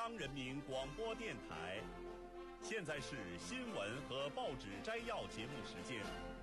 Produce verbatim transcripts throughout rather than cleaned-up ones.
央人民广播电台。现在是新闻和报纸摘要节目时间。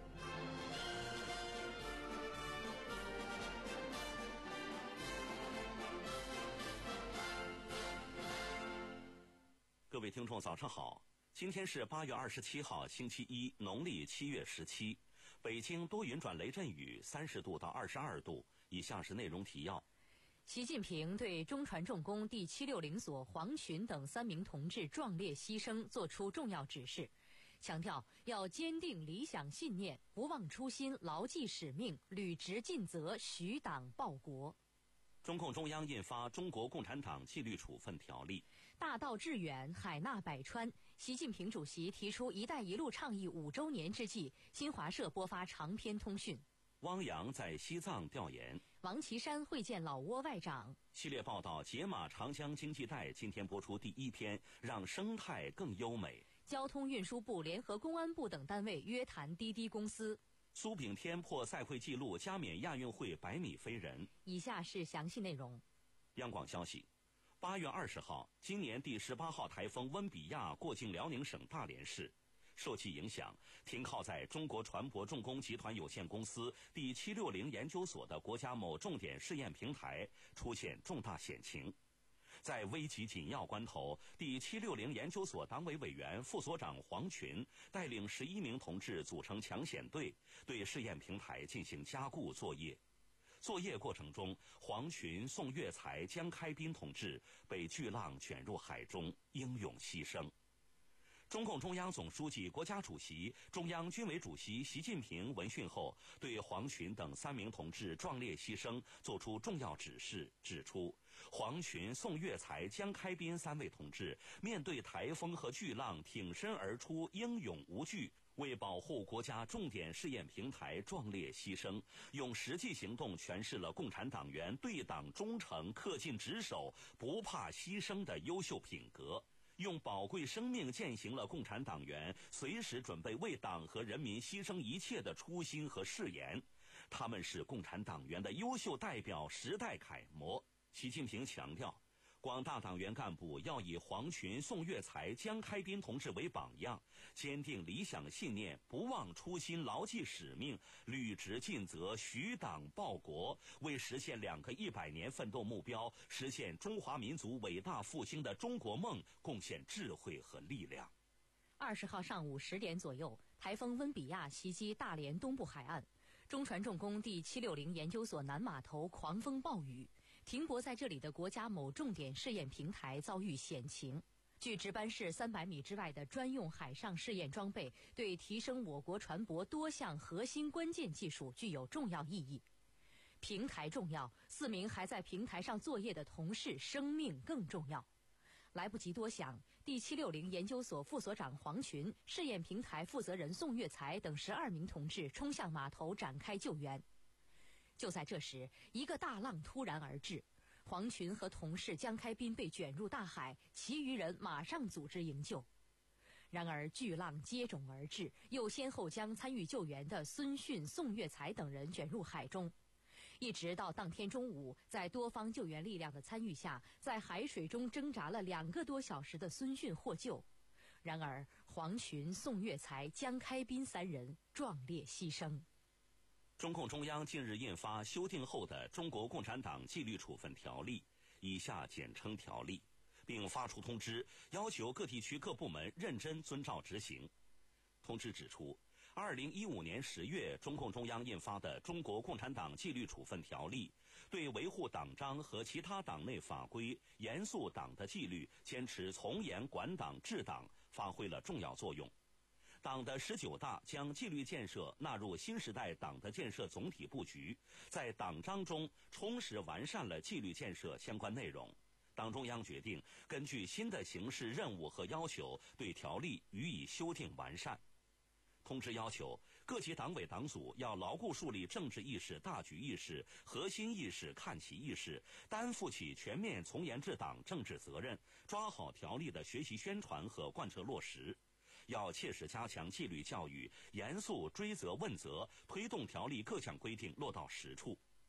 各位听众早上好，今天是八月二十七号星期一，农历七月十七。北京多云转雷阵雨，三十度到二十二度。以下是内容提要。 习近平对中传重工第七六零所黄群等三名同志壮烈牺牲作出重要指示，强调要坚定理想信念，不忘初心，牢记使命，履职尽责，许党报国。 中共中央印发《中国共产党纪律处分条例》。 大道至远，海纳百川。习近平主席提出“一带一路”倡议五周年之际，新华社播发长篇通讯。 汪洋在西藏调研。 王岐山会见老挝外长。 系列报道解码长江经济带，今天播出第一篇，让生态更优美。 交通运输部联合公安部等单位约谈滴滴公司。 苏炳添破赛会纪录，加冕亚运会百米飞人。 以下是详细内容。 央广消息，八月二十号，今年第十八号台风温比亚过境辽宁省大连市，受其影响，停靠在中国船舶重工集团有限公司第七六零研究所的国家某重点试验平台出现重大险情。在危急紧要关头，第七六零研究所党委委员、副所长黄群带领十一名同志组成抢险队，对试验平台进行加固作业。作业过程中，黄群、宋岳才、江开斌同志被巨浪卷入海中，英勇牺牲。中共中央总书记、国家主席、中央军委主席习近平闻讯后，对黄群等三名同志壮烈牺牲作出重要指示，指出黄群、宋岳才、江开斌三位同志面对台风和巨浪挺身而出，英勇无惧，为保护国家重点试验平台壮烈牺牲，用实际行动诠释了共产党员对党忠诚、恪尽职守、不怕牺牲的优秀品格，用宝贵生命践行了共产党员随时准备为党和人民牺牲一切的初心和誓言。他们是共产党员的优秀代表，时代楷模。习近平强调，广大党员干部要以黄群、宋岳才、江开斌同志为榜样，坚定理想信念，不忘初心，牢记使命，履职尽责，许党报国，为实现两个一百年奋斗目标，实现中华民族伟大复兴的中国梦贡献智慧和力量。 二十号上午十点左右，台风温比亚袭击大连东部海岸，中传重工第七六零研究所南码头狂风暴雨，停泊在这里的国家某重点试验平台遭遇险情。距值班室三百米之外的专用海上试验装备，对提升我国船舶多项核心关键技术具有重要意义。平台重要，四名还在平台上作业的同事生命更重要。来不及多想，第七六零研究所副所长黄群、试验平台负责人宋岳才等十二名同志冲向码头展开救援。就在这时，一个大浪突然而至，黄群和同事江开斌被卷入大海，其余人马上组织营救。然而巨浪接踵而至，又先后将参与救援的孙迅、宋岳才等人卷入海中。一直到当天中午，在多方救援力量的参与下，在海水中挣扎了两个多小时的孙迅获救。然而黄群、宋岳才、江开斌三人壮烈牺牲。 中共中央近日印发修订后的《中国共产党纪律处分条例》，以下简称条例，并发出通知，要求各地区各部门认真遵照执行。通知指出，二零一五年十月，中共中央印发的《中国共产党纪律处分条例》对维护党章和其他党内法规、严肃党的纪律、坚持从严管党治党发挥了重要作用。党的十九大将纪律建设纳入新时代党的建设总体布局，在党章中充实完善了纪律建设相关内容。党中央决定根据新的形势、任务和要求，对条例予以修订完善。通知要求，各级党委党组要牢固树立政治意识、大局意识、核心意识、看齐意识，担负起全面从严治党政治责任，抓好条例的学习宣传和贯彻落实。要切实加强纪律教育，严肃追责问责，推动条例各项规定落到实处。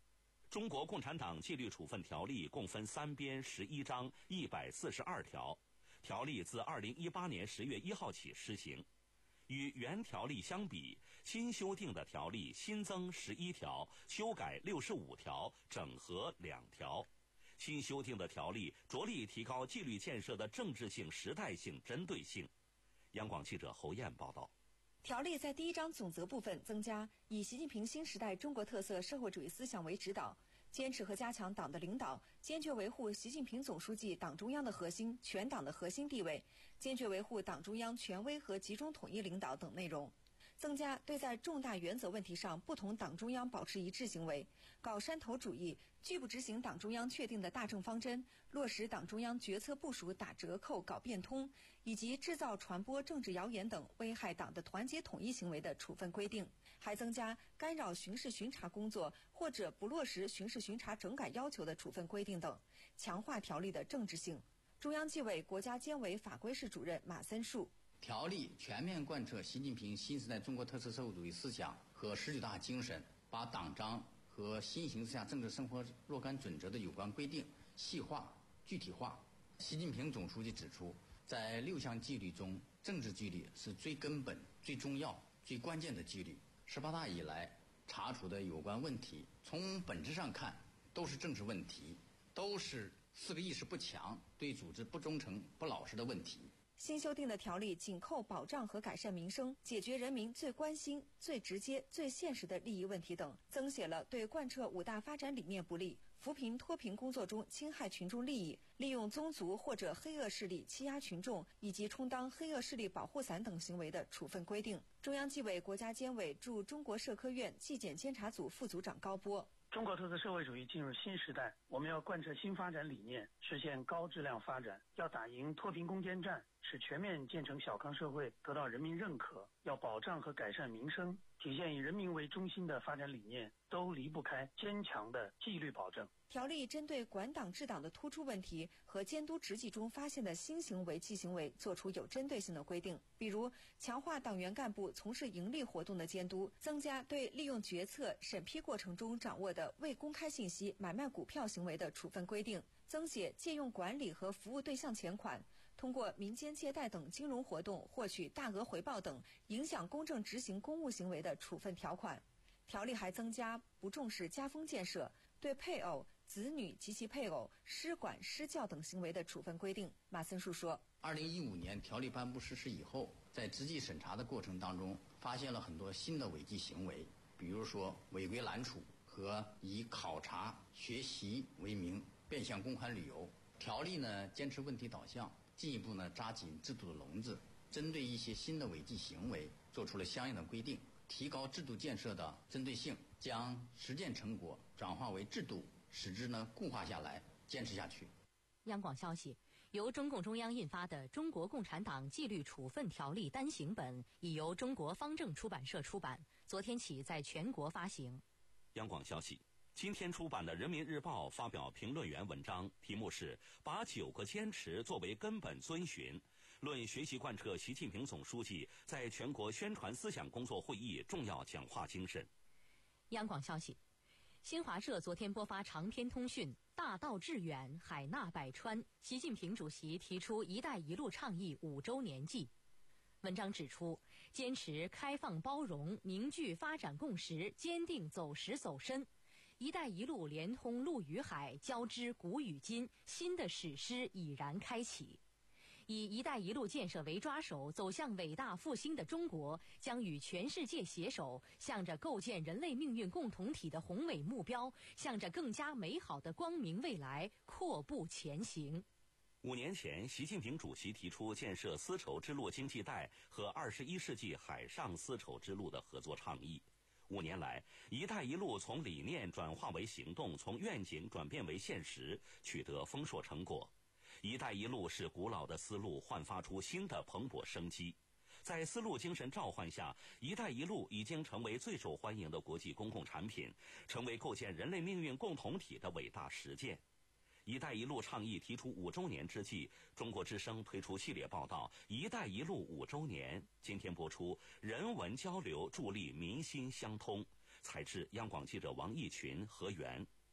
中国共产党纪律处分条例共分三编十一章一百四十二条，条例自二零一八年十月一号起施行。与原条例相比，新修订的条例新增十一条，修改六十五条，整合两条。新修订的条例着力提高纪律建设的政治性、时代性、针对性。央广记者侯艳报道。 条例在第一章总则部分增加以习近平新时代中国特色社会主义思想为指导，坚持和加强党的领导，坚决维护习近平总书记党中央的核心、全党的核心地位，坚决维护党中央权威和集中统一领导等内容。增加对在重大原则问题上不同党中央保持一致行为，搞山头主义，拒不执行党中央确定的大政方针，落实党中央决策部署打折扣、搞变通，以及制造、传播政治谣言等危害党的团结统一行为的处分规定。还增加干扰巡视巡查工作或者不落实巡视巡查整改要求的处分规定等，强化条例的政治性。中央纪委国家监委法规室主任马森树。 条例全面贯彻习近平新时代中国特色社会主义思想和十九大精神，把党章和新形势下政治生活若干准则的有关规定细化、具体化。习近平总书记指出，在六项纪律中，政治纪律是最根本、最重要、最关键的纪律。十八大以来查处的有关问题，从本质上看，都是政治问题，都是四个意识不强、对组织不忠诚、不老实的问题。 新修订的条例紧扣保障和改善民生，解决人民最关心、最直接、最现实的利益问题等，增写了对贯彻五大发展理念不利、扶贫脱贫工作中侵害群众利益、利用宗族或者黑恶势力欺压群众以及充当黑恶势力保护伞等行为的处分规定。中央纪委国家监委驻中国社科院纪检监察组副组长高波。 中国特色社会主义进入新时代，我们要贯彻新发展理念，实现高质量发展，要打赢脱贫攻坚战，使全面建成小康社会得到人民认可，要保障和改善民生，体现以人民为中心的发展理念，都离不开坚强的纪律保证。 条例针对管党治党的突出问题和监督执纪中发现的新行为忌行为作出有针对性的规定，比如强化党员干部从事盈利活动的监督，增加对利用决策审批过程中掌握的未公开信息买卖股票行为的处分规定，增写借用管理和服务对象钱款，通过民间借贷等金融活动获取大额回报等影响公正执行公务行为的处分条款。条例还增加不重视家风建设，对配偶、子女及其配偶施管施教等行为的处分规定。马森树说， 二零一五年条例颁布实施以后，在执纪审查的过程当中，发现了很多新的违纪行为，比如说违规揽储和以考察、学习为名变相公款旅游。条例呢坚持问题导向，进一步呢扎紧制度的笼子，针对一些新的违纪行为做出了相应的规定，提高制度建设的针对性，将实践成果转化为制度，使之呢固化下来，坚持下去。 央广消息，由中共中央印发的《中国共产党纪律处分条例》单行本已由中国方正出版社出版，昨天起在全国发行。 央广消息，今天出版的《人民日报》发表评论员文章，题目是“把九个坚持作为根本遵循”，论学习贯彻习近平总书记在全国宣传思想工作会议重要讲话精神。 央广消息，新华社昨天播发长篇通讯，大道致远，海纳百川，习近平主席提出“一带一路”倡议五周年祭。文章指出，坚持开放包容，凝聚发展共识，坚定走实走深。“一带一路”连通陆与海，交织古与今，新的史诗已然开启。以“一带一路”建设为抓手，走向伟大复兴的中国，将与全世界携手，向着构建人类命运共同体的宏伟目标，向着更加美好的光明未来阔步前行。 五年前，习近平主席提出建设丝绸之路经济带和二十一世纪海上丝绸之路的合作倡议。五年来，“一带一路”从理念转化为行动，从愿景转变为现实，取得丰硕成果。“一带一路”使古老的丝路焕发出新的蓬勃生机。在丝路精神召唤下，“一带一路”已经成为最受欢迎的国际公共产品，成为构建人类命运共同体的伟大实践。“一带一路”倡议提出五周年之际，中国之声推出系列报道《一带一路五周年》，今天播出人文交流助力民心相通。采制央广记者王义群、何源。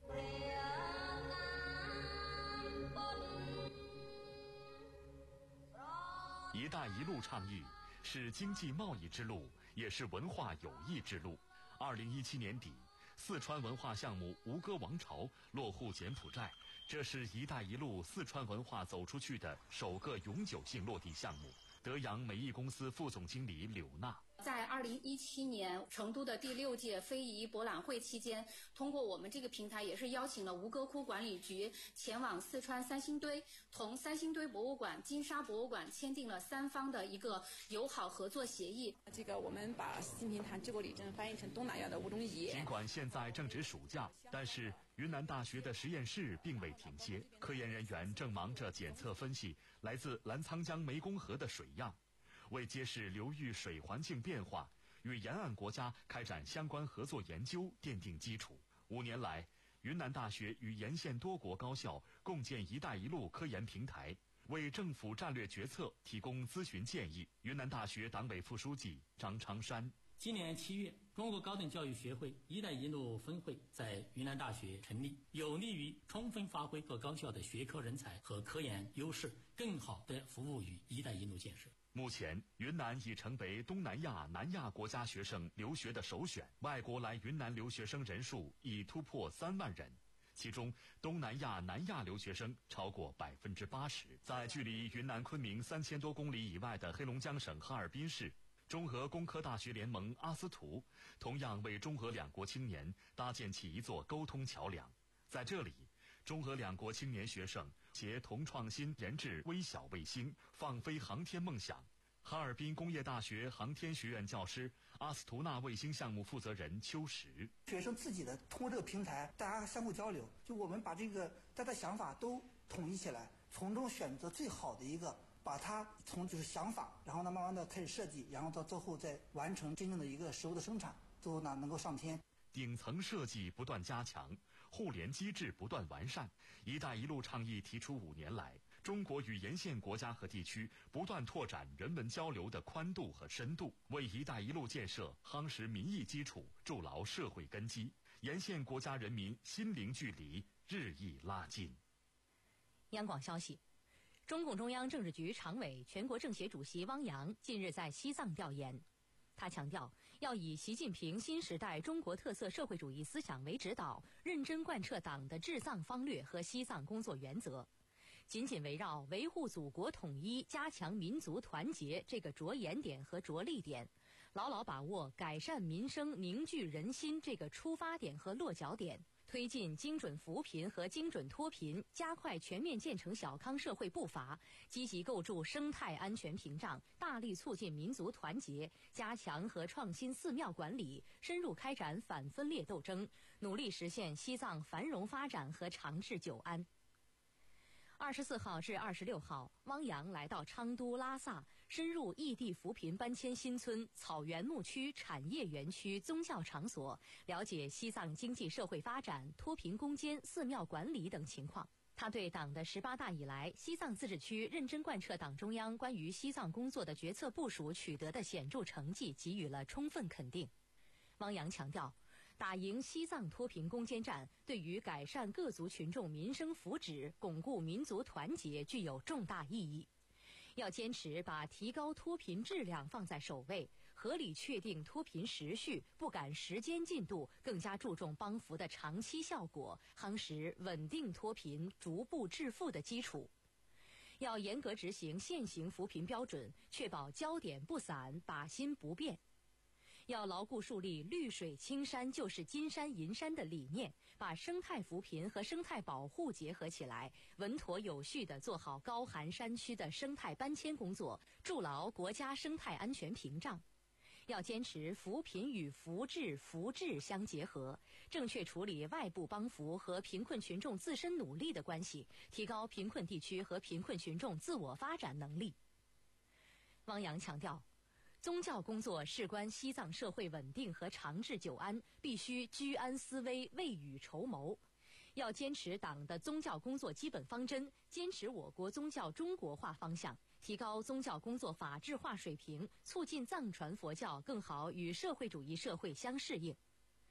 一带一路倡议是经济贸易之路，也是文化友谊之路。二零一七年底，四川文化项目吴哥王朝落户柬埔寨，这是一带一路四川文化走出去的首个永久性落地项目。德阳美艺公司副总经理柳娜。 在二零一七年成都的第六届非遗博览会期间，通过我们这个平台，也是邀请了吴哥窟管理局前往四川三星堆，同三星堆博物馆、金沙博物馆签订了三方的一个友好合作协议。 这个我们把习近平谈治国理政翻译成东南亚的五种语。 尽管现在正值暑假，但是云南大学的实验室并未停歇，科研人员正忙着检测分析来自澜沧江湄公河的水样。为揭示流域水环境变化，与沿岸国家开展相关合作研究奠定基础。五年来，云南大学与沿线多国高校共建“一带一路”科研平台，为政府战略决策提供咨询建议。云南大学党委副书记张昌山。 今年七月，中国高等教育学会“一带一路”分会在云南大学成立，有利于充分发挥各高校的学科人才和科研优势，更好地服务于“一带一路”建设。 目前，云南已成为东南亚、南亚国家学生留学的首选，外国来云南留学生人数已突破三万人，其中东南亚、南亚留学生超过百分之八十。在距离云南昆明三千多公里以外的黑龙江省哈尔滨市，中俄工科大学联盟阿斯图同样为中俄两国青年搭建起一座沟通桥梁。在这里，中俄两国青年学生协同创新研制微小卫星，放飞航天梦想。哈尔滨工业大学航天学院教师、阿斯图纳卫星项目负责人邱石。 学生自己的通过这个平台，大家相互交流，就我们把这个大家想法都统一起来，从中选择最好的一个，把它从就是想法，然后呢慢慢的开始设计，然后到最后再完成真正的一个实物的生产，最后呢能够上天。 顶层设计不断加强，互联机制不断完善。一带一路倡议提出五年来，中国与沿线国家和地区不断拓展人文交流的宽度和深度，为一带一路建设夯实民意基础，筑牢社会根基，沿线国家人民心灵距离日益拉近。 央广消息，中共中央政治局常委、全国政协主席汪洋近日在西藏调研。他强调，要以习近平新时代中国特色社会主义思想为指导，认真贯彻党的治藏方略和西藏工作原则，紧紧围绕维护祖国统一、加强民族团结这个着眼点和着力点，牢牢把握改善民生、凝聚人心这个出发点和落脚点，推进精准扶贫和精准脱贫，加快全面建成小康社会步伐，积极构筑生态安全屏障，大力促进民族团结，加强和创新寺庙管理，深入开展反分裂斗争，努力实现西藏繁荣发展和长治久安。二十四号至二十六号，汪洋来到昌都拉萨，深入异地扶贫搬迁新村、草原牧区、产业园区、宗教场所，了解西藏经济社会发展、脱贫攻坚、寺庙管理等情况。他对党的十八大以来，西藏自治区认真贯彻党中央关于西藏工作的决策部署取得的显著成绩给予了充分肯定。汪洋强调，打赢西藏脱贫攻坚战，对于改善各族群众民生福祉、巩固民族团结具有重大意义。要坚持把提高脱贫质量放在首位，合理确定脱贫时序，不赶时间进度，更加注重帮扶的长期效果，夯实稳定脱贫、逐步致富的基础。要严格执行现行扶贫标准，确保焦点不散，靶心不变。要牢固树立绿水青山就是金山银山的理念，把生态扶贫和生态保护结合起来，稳妥有序地做好高寒山区的生态搬迁工作，筑牢国家生态安全屏障。要坚持扶贫与扶治、扶治相结合，正确处理外部帮扶和贫困群众自身努力的关系，提高贫困地区和贫困群众自我发展能力。汪洋强调，宗教工作事关西藏社会稳定和长治久安，必须居安思危、未雨绸缪。要坚持党的宗教工作基本方针，坚持我国宗教中国化方向，提高宗教工作法治化水平，促进藏传佛教更好与社会主义社会相适应。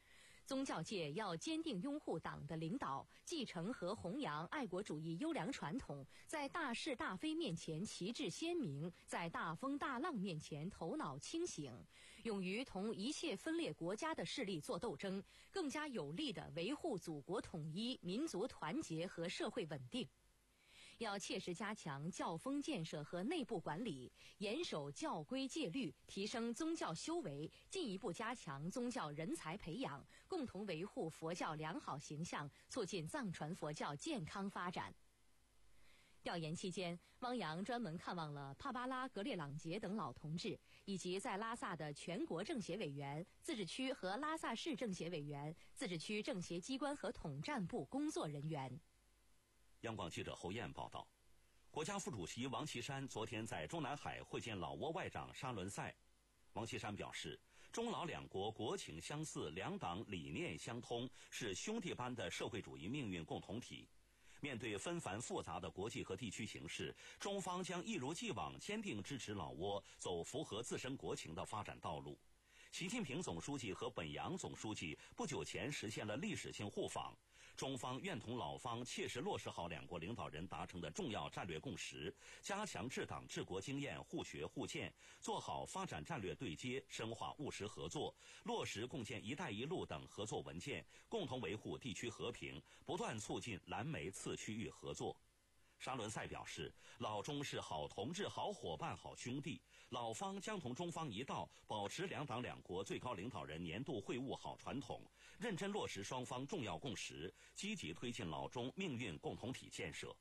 宗教界要坚定拥护党的领导，继承和弘扬爱国主义优良传统，在大是大非面前旗帜鲜明，在大风大浪面前头脑清醒，勇于同一切分裂国家的势力作斗争，更加有力地维护祖国统一、民族团结和社会稳定。要切实加强教风建设和内部管理，严守教规戒律，提升宗教修为，进一步加强宗教人才培养，共同维护佛教良好形象，促进藏传佛教健康发展。调研期间，汪洋专门看望了帕巴拉、格列朗杰等老同志，以及在拉萨的全国政协委员、自治区和拉萨市政协委员、自治区政协机关和统战部工作人员。 央广记者侯燕报道，国家副主席王岐山昨天在中南海会见老挝外长沙伦赛。王岐山表示，中老两国国情相似，两党理念相通，是兄弟般的社会主义命运共同体。面对纷繁复杂的国际和地区形势，中方将一如既往坚定支持老挝走符合自身国情的发展道路。习近平总书记和本洋总书记不久前实现了历史性互访，中方愿同老方切实落实好两国领导人达成的重要战略共识，加强治党治国经验互学互鉴，做好发展战略对接，深化务实合作，落实共建“一带一路”等合作文件，共同维护地区和平，不断促进蓝莓次区域合作。沙伦赛表示，老中是好同志、好伙伴、好兄弟，老方将同中方一道，保持两党两国最高领导人年度会晤好传统，认真落实双方重要共识，积极推进老中命运共同体建设。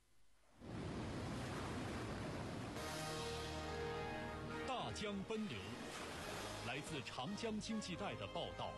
大江奔流，来自长江经济带的报道。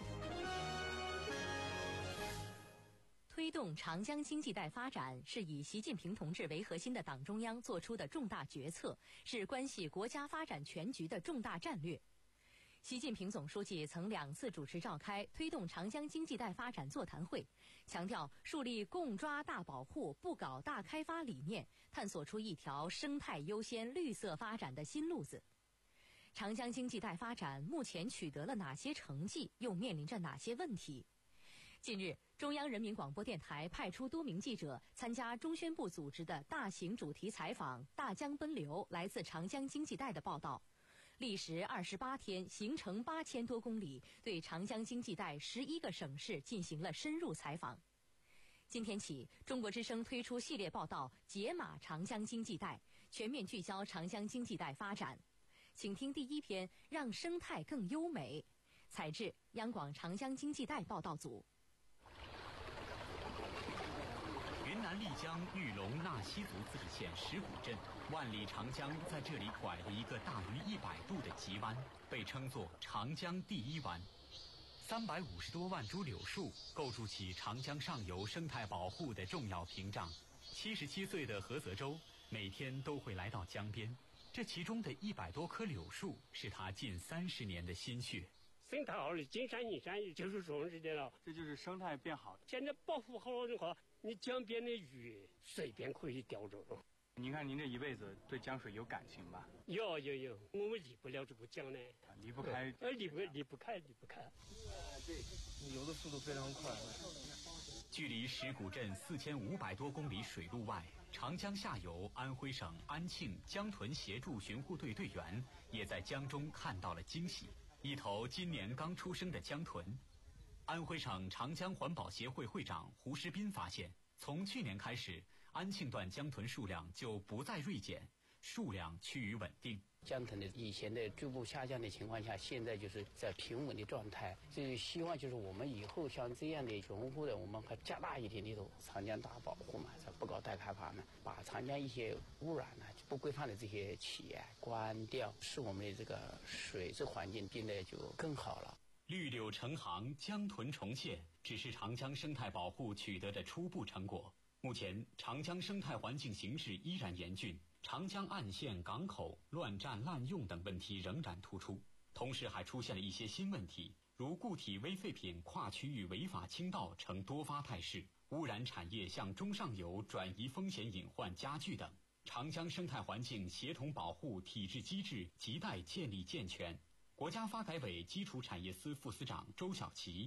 推动长江经济带发展是以习近平同志为核心的党中央做出的重大决策，是关系国家发展全局的重大战略。习近平总书记曾两次主持召开推动长江经济带发展座谈会，强调树立共抓大保护、不搞大开发理念，探索出一条生态优先、绿色发展的新路子。长江经济带发展目前取得了哪些成绩，又面临着哪些问题？近日，中央人民广播电台派出多名记者参加中宣部组织的大型主题采访《大江奔流：来自长江经济带》的报道，历时二十八天，行程八千多公里，对长江经济带十一个省市进行了深入采访。今天起，中国之声推出系列报道《解码长江经济带》，全面聚焦长江经济带发展。请听第一篇《让生态更优美》，采自央广长江经济带报道组。 云南丽江玉龙纳西族自治县石鼓镇，万里长江在这里拐了一个大于一百度的急弯，被称作长江第一湾。三百五十多万株柳树构筑起长江上游生态保护的重要屏障。七十七岁的何泽洲每天都会来到江边，这其中的一百多棵柳树是他近三十年的心血。 生态好了，金山银山就是这种日的了， 这就是生态变好。 现在保护好了的话，你江边的鱼随便可以钓着了。 您看，您这一辈子对江水有感情吧？ 有有有，我们离不了这个江呢， 啊、离不开， 呃，离不离不开，离不开。 对，游的速度非常快。 距离石鼓镇四千五百多公里水路外，长江下游安徽省安庆江豚协助巡护队队员也在江中看到了惊喜。一头今年刚出生的江豚，安徽省长江环保协会会长胡石斌发现，从去年开始，安庆段江豚数量就不再锐减，数量趋于稳定。 江豚的以前的逐步下降的情况下，现在就是在平稳的状态。所以希望就是我们以后像这样的巡护的，我们还加大一点力度，长江大保护嘛，不搞大开发呢，把长江一些污染呢、不规范的这些企业关掉，使我们的这个水质环境变得就更好了。 绿柳成行，江豚重现，只是长江生态保护取得的初步成果。目前，长江生态环境形势依然严峻。长江岸线、港口乱占滥用等问题仍然突出，同时还出现了一些新问题，如固体微废品跨区域违法倾倒呈多发态势，污染产业向中上游转移风险隐患加剧等。长江生态环境协同保护体制机制亟待建立健全。国家发改委基础产业司副司长周小琪，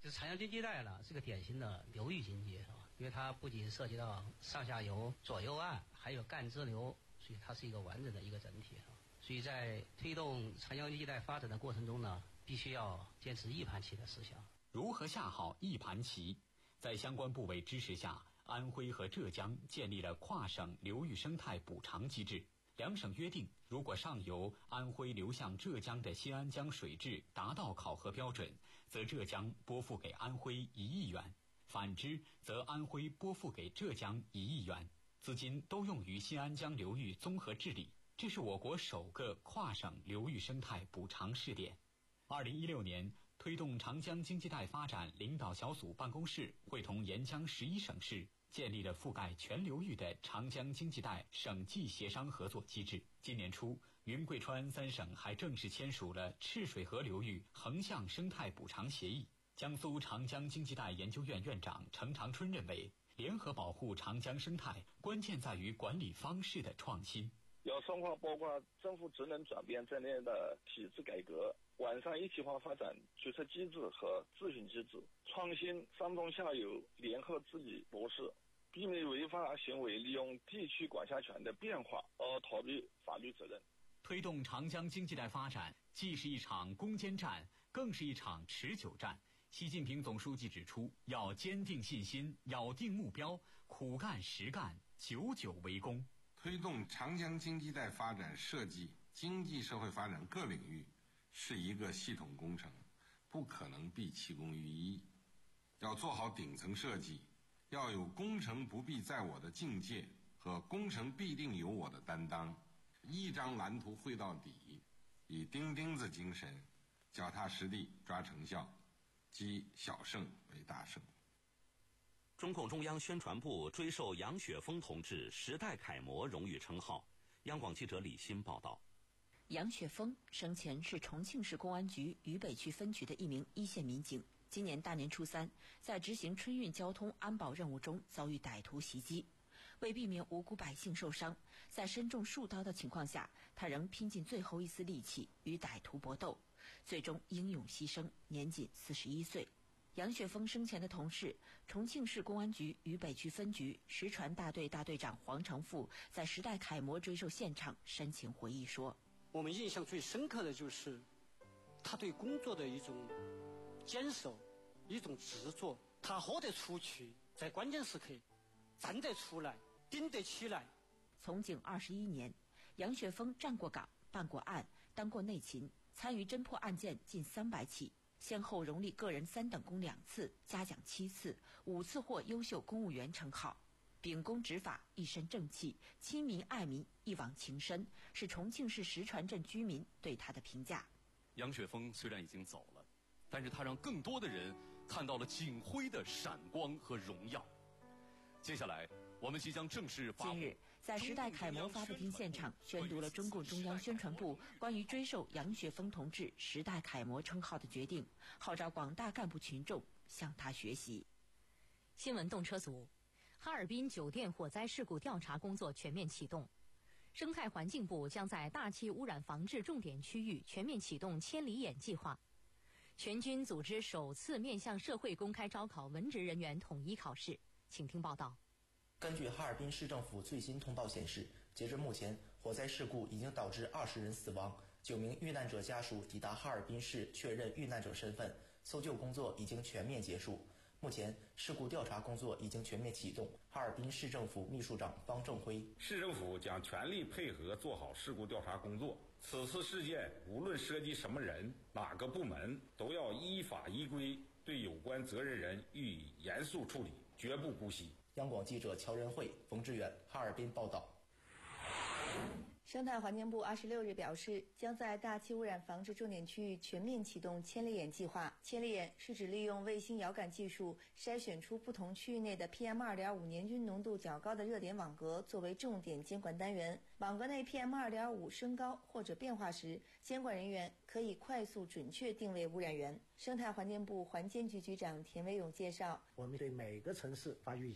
这长江经济带呢是个典型的流域经济，是吧？因为它不仅涉及到上下游、左右岸，还有干支流，所以它是一个完整的一个整体。所以在推动长江经济带发展的过程中呢，必须要坚持一盘棋的思想。 如何下好一盘棋？在相关部位支持下，安徽和浙江建立了跨省流域生态补偿机制。两省约定，如果上游安徽流向浙江的新安江水质达到考核标准，则浙江拨付给安徽一亿元；反之，则安徽拨付给浙江一亿元。资金都用于新安江流域综合治理。这是我国首个跨省流域生态补偿试点。二零一六年，推动长江经济带发展领导小组办公室会同沿江十一省市，建立了覆盖全流域的长江经济带省际协商合作机制。今年初，云贵川三省还正式签署了赤水河流域横向生态补偿协议。江苏长江经济带研究院院长程长春认为，联合保护长江生态，关键在于管理方式的创新。 要深化包括政府职能转变在内的体制改革，完善一体化发展决策机制和咨询机制，创新上中下游联合治理模式，避免违法行为利用地区管辖权的变化而逃避法律责任。 推动长江经济带发展，既是一场攻坚战，更是一场持久战。习近平总书记指出，要坚定信心，咬定目标，苦干实干，久久为功。 推动长江经济带发展涉及经济社会发展各领域，是一个系统工程，不可能毕其功于一。要做好顶层设计，要有工程不必在我的境界和工程必定有我的担当，一张蓝图绘到底，以钉钉子精神，脚踏实地抓成效，积小胜为大胜。 中共中央宣传部追授杨雪峰同志时代楷模荣誉称号。央广记者李欣报道。 杨雪峰生前是重庆市公安局渝北区分局的一名一线民警，今年大年初三，在执行春运交通安保任务中遭遇歹徒袭击。为避免无辜百姓受伤，在身中数刀的情况下，他仍拼尽最后一丝力气与歹徒搏斗，最终英勇牺牲，年仅四十一岁。杨雪峰生前的同事，重庆市公安局渝北区分局实传大队大队长黄成富在时代楷模追授现场深情回忆说：“ 我们印象最深刻的就是他对工作的一种坚守，一种执着。他豁得出去，在关键时刻站得出来，顶得起来。” 从警二十一年，杨雪峰站过岗，办过案，当过内勤，参与侦破案件近三百起。先后荣立个人三等功两次，嘉奖七次，五次获优秀公务员称号。秉公执法，一身正气，亲民爱民，一往情深，是重庆市石船镇居民对他的评价。 杨雪峰虽然已经走了，但是他让更多的人看到了警徽的闪光和荣耀。接下来，我们即将正式发布。 近日，在时代楷模发布厅现场宣读了中共中央宣传部关于追授杨雪峰同志时代楷模称号的决定，号召广大干部群众向他学习。 新闻动车组，哈尔滨酒店火灾事故调查工作全面启动。生态环境部将在大气污染防治重点区域全面启动千里眼计划。全军组织首次面向社会公开招考文职人员统一考试。请听报道。 根据哈尔滨市政府最新通报显示，截至目前，火灾事故已经导致二十人死亡，九名遇难者家属抵达哈尔滨市确认遇难者身份，搜救工作已经全面结束。目前，事故调查工作已经全面启动。哈尔滨市政府秘书长方正辉： 市政府将全力配合做好事故调查工作。此次事件无论涉及什么人、哪个部门，都要依法依规对有关责任人予以严肃处理，绝不姑息。 央广记者乔仁慧、冯志远，哈尔滨报道。 生态环境部二十六日表示，将在大气污染防治重点区域全面启动千里眼计划。千里眼是指利用卫星遥感技术筛选出不同区域内的 P M 二点五 年均浓度较高的热点网格，作为重点监管单元。网格内 P M 二点五 升高或者变化时，监管人员可以快速准确定位污染源。生态环境部环监局局长田维勇介绍， 我们对每个城市发预警，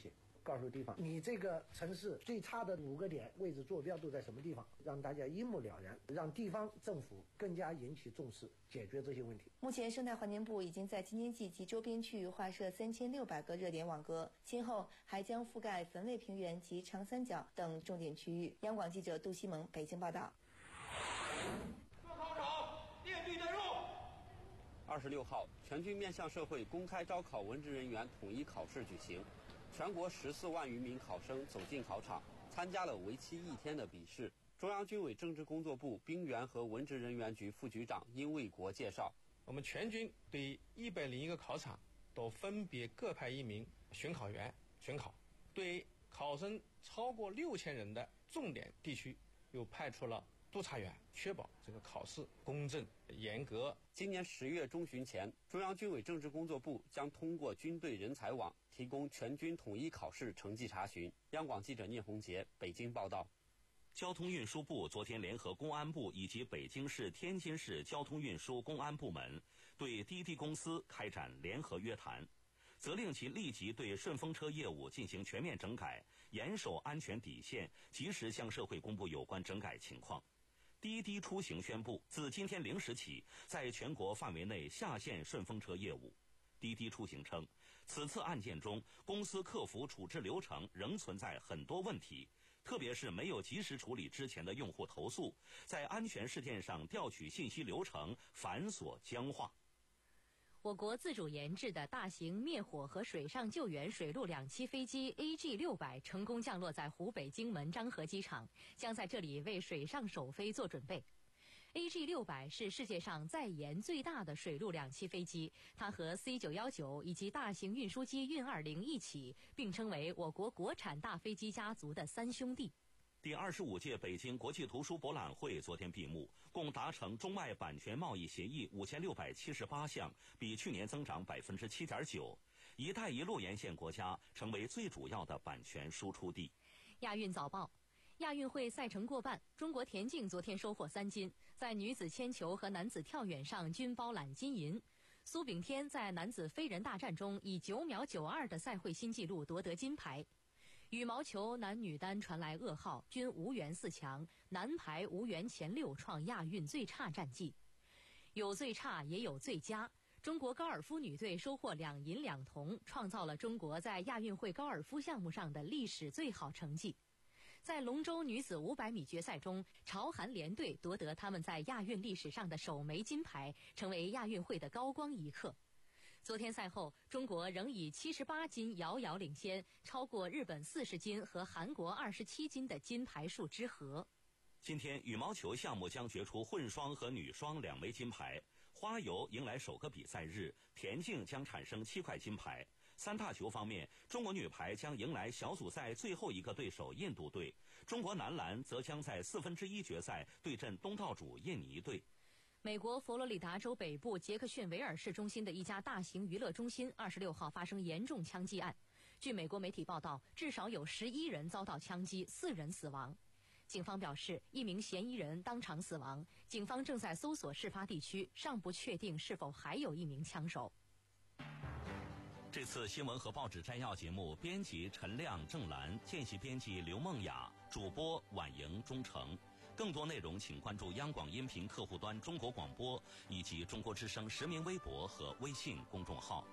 告诉地方你这个城市最差的五个点位置坐标都在什么地方，让大家一目了然，让地方政府更加引起重视，解决这些问题。 目前生态环境部已经在京津冀及周边区域划设三千六百个热点网格，今后还将覆盖汾渭平原及长三角等重点区域。央广记者杜西蒙北京报道。 各考场列队待入。 二十六号，全军面向社会公开招考文职人员统一考试举行，全国十四万余名考生走进考场，参加了为期一天的笔试。中央军委政治工作部兵员和文职人员局副局长殷卫国介绍， 我们全军对一百零一个考场都分别各派一名巡考员巡考，对考生超过六千人的重点地区又派出了督察员，确保这个考试公正严格。 今年十月中旬前，中央军委政治工作部将通过军队人才网提供全军统一考试成绩查询。央广记者聂红杰北京报道。 交通运输部昨天联合公安部以及北京市、天津市交通运输公安部门对滴滴公司开展联合约谈，责令其立即对顺风车业务进行全面整改，严守安全底线，及时向社会公布有关整改情况。滴滴出行宣布，自今天零时起，在全国范围内下线顺风车业务。滴滴出行称，此次案件中，公司客服处置流程仍存在很多问题，特别是没有及时处理之前的用户投诉，在安全事件上调取信息流程繁琐僵化。 我国自主研制的大型灭火和水上救援水陆两栖飞机 A G 六百 成功降落在湖北荆门漳河机场，将在这里为水上首飞做准备。A G 六百 是世界上在研最大的水陆两栖飞机，它和 C 九一九以及大型运输机运二零一起，并称为我国国产大飞机家族的三兄弟。 第二十五届北京国际图书博览会昨天闭幕，共达成中外版权贸易协议五千六百七十八项，比去年增长百分之七点九。一带一路沿线国家成为最主要的版权输出地。 亚运早报。亚运会赛程过半，中国田径昨天收获三金，在女子铅球和男子跳远上均包揽金银。苏炳添在男子飞人大战中以九秒九二的赛会新纪录夺得金牌。羽毛球男女单传来噩耗，均无缘四强，男排无缘前六，创亚运最差战绩。有最差也有最佳，中国高尔夫女队收获两银两铜，创造了中国在亚运会高尔夫项目上的历史最好成绩。在龙舟女子五百米决赛中，朝韩联队夺得他们在亚运历史上的首枚金牌，成为亚运会的高光一刻。昨天赛后，中国仍以七十八金遥遥领先，超过日本四十金和韩国二十七金的金牌数之和。 今天羽毛球项目将决出混双和女双两枚金牌，花游迎来首个比赛日，田径将产生七块金牌。三大球方面，中国女排将迎来小组赛最后一个对手印度队，中国男篮则将在四分之一决赛对阵东道主印尼队。 美国佛罗里达州北部杰克逊维尔市中心的一家大型娱乐中心二十六号发生严重枪击案，据美国媒体报道，至少有十一人遭到枪击，四人死亡。警方表示，一名嫌疑人当场死亡，警方正在搜索事发地区，尚不确定是否还有一名枪手。 这次新闻和报纸摘要节目，编辑陈亮、郑兰，见习编辑刘梦雅，主播婉莹、钟诚。更多内容请关注央广音频客户端中国广播以及中国之声实名微博和微信公众号。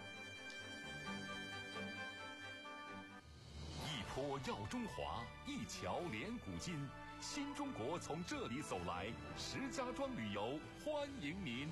一坡耀中华，一桥连古今，新中国从这里走来。石家庄旅游欢迎您。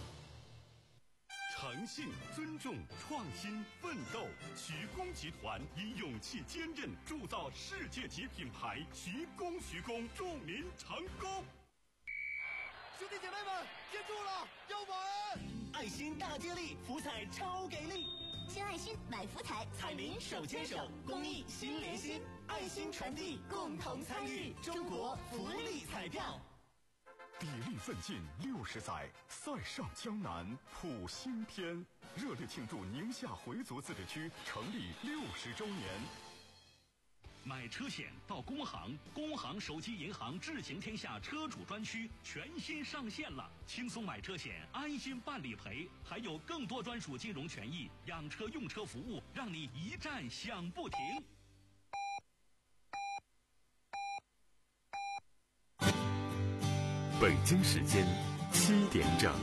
诚信、尊重、创新、奋斗，徐工集团以勇气坚韧铸造世界级品牌。徐工，徐工，祝您成功！ 兄弟姐妹们，接住了，要稳！爱心大接力，福彩超给力！ 献爱心，买福彩，彩民手牵手，公益心连心， 爱心传递，共同参与，中国福利彩票。 砥砺奋进六十载，塞上江南谱新篇。热烈庆祝宁夏回族自治区成立六十周年。 买车险到工行，工行手机银行智行天下车主专区全新上线了，轻松买车险，安心办理赔，还有更多专属金融权益，养车用车服务，让你一站享不停。 北京时间七点整。